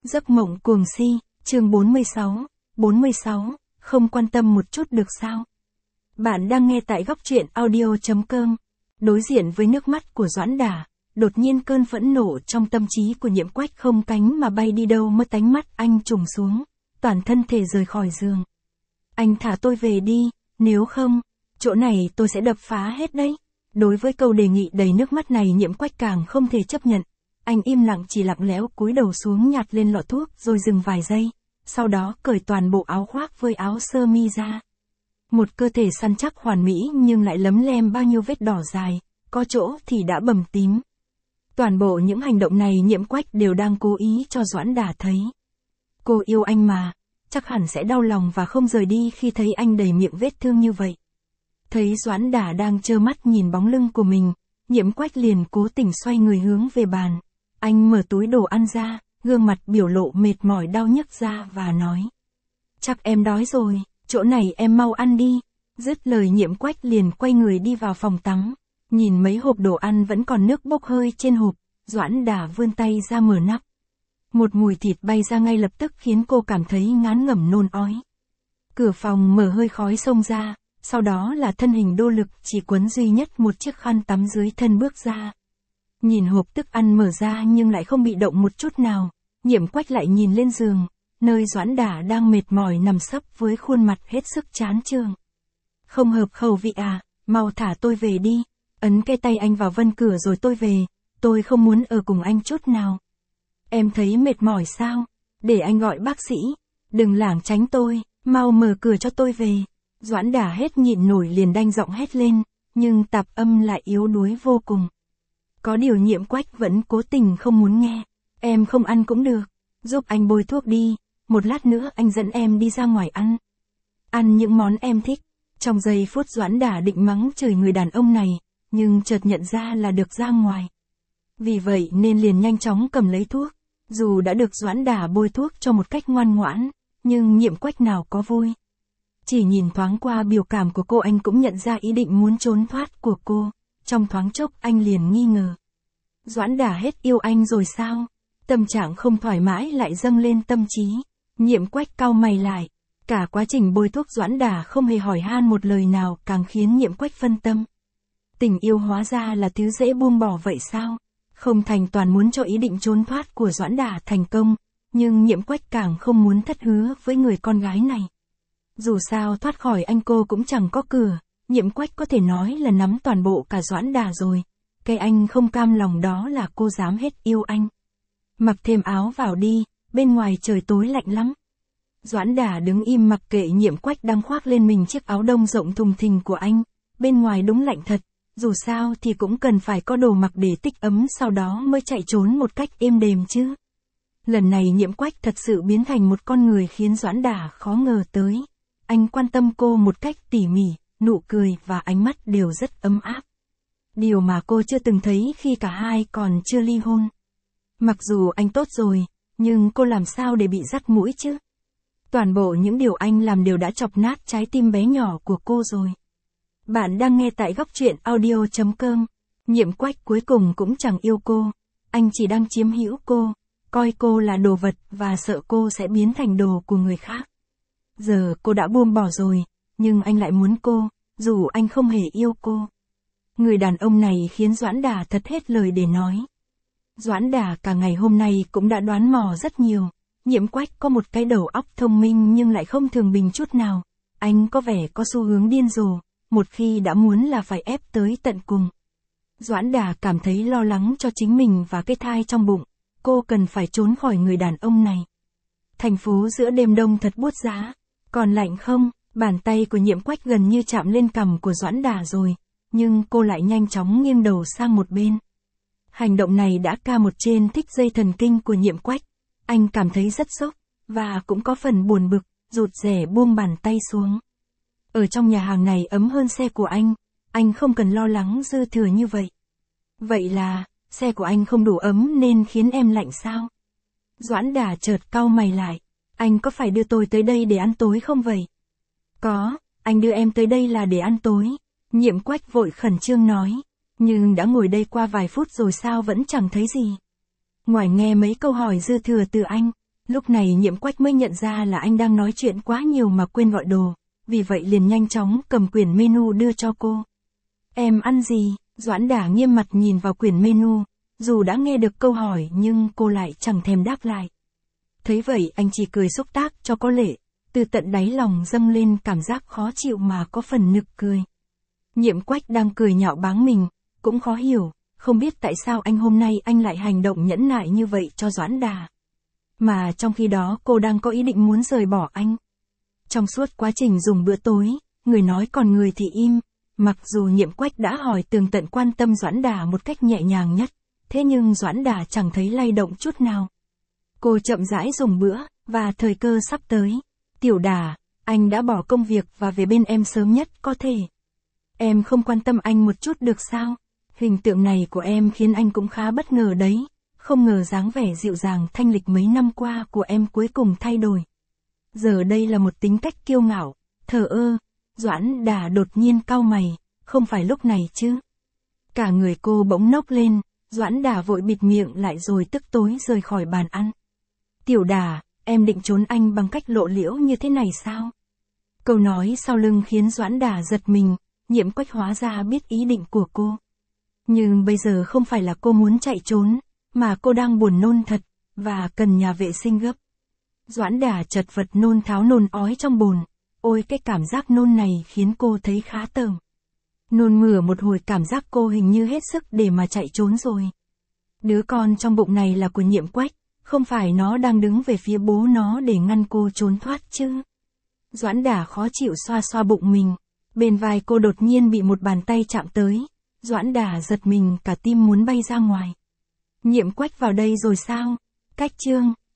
Giấc mộng cuồng si, chương 46, không quan tâm một chút được sao? Bạn đang nghe tại góc truyện audio.com. Đối diện với nước mắt của Doãn Đả, đột nhiên cơn phẫn nộ trong tâm trí của Nhiễm Quách không cánh mà bay đi đâu mất, tánh mắt anh trùng xuống, toàn thân thể rời khỏi giường. Anh thả tôi về đi, nếu không, chỗ này tôi sẽ đập phá hết đấy. Đối với câu đề nghị đầy nước mắt này, Nhiễm Quách càng không thể chấp nhận. Anh im lặng, chỉ lặng lẽo cúi đầu xuống nhặt lên lọ thuốc rồi dừng vài giây, sau đó cởi toàn bộ áo khoác với áo sơ mi ra. Một cơ thể săn chắc hoàn mỹ nhưng lại lấm lem bao nhiêu vết đỏ dài, có chỗ thì đã bầm tím. Toàn bộ những hành động này Nhiễm Quách đều đang cố ý cho Doãn Đả thấy. Cô yêu anh mà, chắc hẳn sẽ đau lòng và không rời đi khi thấy anh đầy miệng vết thương như vậy. Thấy Doãn Đả đang trơ mắt nhìn bóng lưng của mình, Nhiễm Quách liền cố tình xoay người hướng về bàn. Anh mở túi đồ ăn ra, gương mặt biểu lộ mệt mỏi đau nhức ra và nói: "Chắc em đói rồi, chỗ này em mau ăn đi." Dứt lời Nhiễm Quách liền quay người đi vào phòng tắm. Nhìn mấy hộp đồ ăn vẫn còn nước bốc hơi trên hộp, Doãn Đả vươn tay ra mở nắp. Một mùi thịt bay ra ngay lập tức khiến cô cảm thấy ngán ngẩm nôn ói. Cửa phòng mở, hơi khói xông ra, sau đó là thân hình đô lực chỉ quấn duy nhất một chiếc khăn tắm dưới thân bước ra. Nhìn hộp thức ăn mở ra nhưng lại không bị động một chút nào, Nhiễm Quách lại nhìn lên giường, nơi Doãn Đả đang mệt mỏi nằm sấp với khuôn mặt hết sức chán chường. "Không hợp khẩu vị à, mau thả tôi về đi." Ấn cái tay anh vào vân cửa rồi tôi về, tôi không muốn ở cùng anh chút nào. "Em thấy mệt mỏi sao? Để anh gọi bác sĩ." "Đừng lảng tránh tôi, mau mở cửa cho tôi về." Doãn Đả hết nhịn nổi liền đanh giọng hét lên, nhưng tạp âm lại yếu đuối vô cùng. Có điều Nhiễm Quách vẫn cố tình không muốn nghe. "Em không ăn cũng được, giúp anh bôi thuốc đi, một lát nữa anh dẫn em đi ra ngoài ăn. Ăn những món em thích." Trong giây phút Doãn Đả định mắng chửi người đàn ông này, nhưng chợt nhận ra là được ra ngoài. Vì vậy nên liền nhanh chóng cầm lấy thuốc. Dù đã được Doãn Đả bôi thuốc cho một cách ngoan ngoãn, nhưng Nhiễm Quách nào có vui. Chỉ nhìn thoáng qua biểu cảm của cô, anh cũng nhận ra ý định muốn trốn thoát của cô. Trong thoáng chốc anh liền nghi ngờ. Doãn Đả hết yêu anh rồi sao? Tâm trạng không thoải mái lại dâng lên tâm trí. Nhiễm Quách cau mày lại. Cả quá trình bôi thuốc Doãn Đả không hề hỏi han một lời nào, càng khiến Nhiễm Quách phân tâm. Tình yêu hóa ra là thứ dễ buông bỏ vậy sao? Không thành toàn muốn cho ý định trốn thoát của Doãn Đả thành công, nhưng Nhiễm Quách càng không muốn thất hứa với người con gái này. Dù sao thoát khỏi anh cô cũng chẳng có cửa, Nhiễm Quách có thể nói là nắm toàn bộ cả Doãn Đả rồi. Cái anh không cam lòng đó là cô dám hết yêu anh. "Mặc thêm áo vào đi, bên ngoài trời tối lạnh lắm." Doãn Đả đứng im mặc kệ Nhiễm Quách đang khoác lên mình chiếc áo đông rộng thùng thình của anh. Bên ngoài đúng lạnh thật, dù sao thì cũng cần phải có đồ mặc để tích ấm, sau đó mới chạy trốn một cách êm đềm chứ. Lần này Nhiễm Quách thật sự biến thành một con người khiến Doãn Đả khó ngờ tới. Anh quan tâm cô một cách tỉ mỉ, nụ cười và ánh mắt đều rất ấm áp. Điều mà cô chưa từng thấy khi cả hai còn chưa ly hôn. Mặc dù anh tốt rồi, nhưng cô làm sao để bị dắt mũi chứ? Toàn bộ những điều anh làm đều đã chọc nát trái tim bé nhỏ của cô rồi. Bạn đang nghe tại góc truyện audio.com. Nhiễm Quách cuối cùng cũng chẳng yêu cô. Anh chỉ đang chiếm hữu cô, coi cô là đồ vật và sợ cô sẽ biến thành đồ của người khác. Giờ cô đã buông bỏ rồi, nhưng anh lại muốn cô, dù anh không hề yêu cô. Người đàn ông này khiến Doãn Đả thật hết lời để nói. Doãn Đả cả ngày hôm nay cũng đã đoán mò rất nhiều. Nhiễm Quách có một cái đầu óc thông minh nhưng lại không thường bình chút nào. Anh có vẻ có xu hướng điên rồ, một khi đã muốn là phải ép tới tận cùng. Doãn Đả cảm thấy lo lắng cho chính mình và cái thai trong bụng. Cô cần phải trốn khỏi người đàn ông này. Thành phố giữa đêm đông thật buốt giá. "Còn lạnh không?" Bàn tay của Nhiễm Quách gần như chạm lên cằm của Doãn Đả rồi, nhưng cô lại nhanh chóng nghiêng đầu sang một bên. Hành động này đã ca một trên thích dây thần kinh của Nhiễm Quách. Anh cảm thấy rất sốc, và cũng có phần buồn bực, rụt rè buông bàn tay xuống. Ở trong nhà hàng này ấm hơn xe của anh không cần lo lắng dư thừa như vậy. "Vậy là, xe của anh không đủ ấm nên khiến em lạnh sao?" Doãn Đả chợt cau mày lại. "Anh có phải đưa tôi tới đây để ăn tối không vậy?" "Có, anh đưa em tới đây là để ăn tối." Nhiễm Quách vội khẩn trương nói. "Nhưng đã ngồi đây qua vài phút rồi sao vẫn chẳng thấy gì?" Ngoài nghe mấy câu hỏi dư thừa từ anh, Lúc này Nhiệm Quách mới nhận ra là anh đang nói chuyện quá nhiều mà quên gọi đồ, vì vậy liền nhanh chóng cầm quyển menu đưa cho cô. Em ăn gì? Doãn Đả nghiêm mặt nhìn vào quyển menu, dù đã nghe được câu hỏi nhưng cô lại chẳng thèm đáp lại. Thấy vậy anh chỉ cười xúc tác cho có lệ, từ tận đáy lòng dâng lên cảm giác khó chịu mà có phần nực cười. Nhiệm Quách đang cười nhạo báng mình, cũng khó hiểu, không biết tại sao hôm nay anh lại hành động nhẫn nại như vậy cho Doãn Đà. Mà trong khi đó cô đang có ý định muốn rời bỏ anh. Trong suốt quá trình dùng bữa tối, người nói còn người thì im, mặc dù Nhiệm Quách đã hỏi tường tận quan tâm Doãn Đà một cách nhẹ nhàng nhất, thế nhưng Doãn Đà chẳng thấy lay động chút nào. Cô chậm rãi dùng bữa, và thời cơ sắp tới. Tiểu Đà, anh đã bỏ công việc và về bên em sớm nhất có thể. Em không quan tâm anh một chút được sao? Hình tượng này của em khiến anh cũng khá bất ngờ đấy. Không ngờ dáng vẻ dịu dàng thanh lịch mấy năm qua của em cuối cùng thay đổi. Giờ đây là một tính cách kiêu ngạo, thờ ơ. Doãn Đà đột nhiên cau mày, không phải lúc này chứ. Cả người cô bỗng nốc lên, Doãn Đà vội bịt miệng lại rồi tức tối rời khỏi bàn ăn. Tiểu Đà, em định trốn anh bằng cách lộ liễu như thế này sao? Câu nói sau lưng khiến Doãn Đà giật mình, Nhiệm Quách hóa ra biết ý định của cô. Nhưng bây giờ không phải là cô muốn chạy trốn, mà cô đang buồn nôn thật, và cần nhà vệ sinh gấp. Doãn Đà chật vật nôn tháo nôn ói trong bồn, ôi cái cảm giác nôn này khiến cô thấy khá tởm. Nôn mửa một hồi cảm giác cô hình như hết sức để mà chạy trốn rồi. Đứa con trong bụng này là của Nhiệm Quách, không phải nó đang đứng về phía bố nó để ngăn cô trốn thoát chứ. Doãn Đà khó chịu xoa xoa bụng mình, bên vai cô đột nhiên bị một bàn tay chạm tới. Doãn Đà giật mình cả tim muốn bay ra ngoài. Nhiệm Quách vào đây rồi sao? Cách chương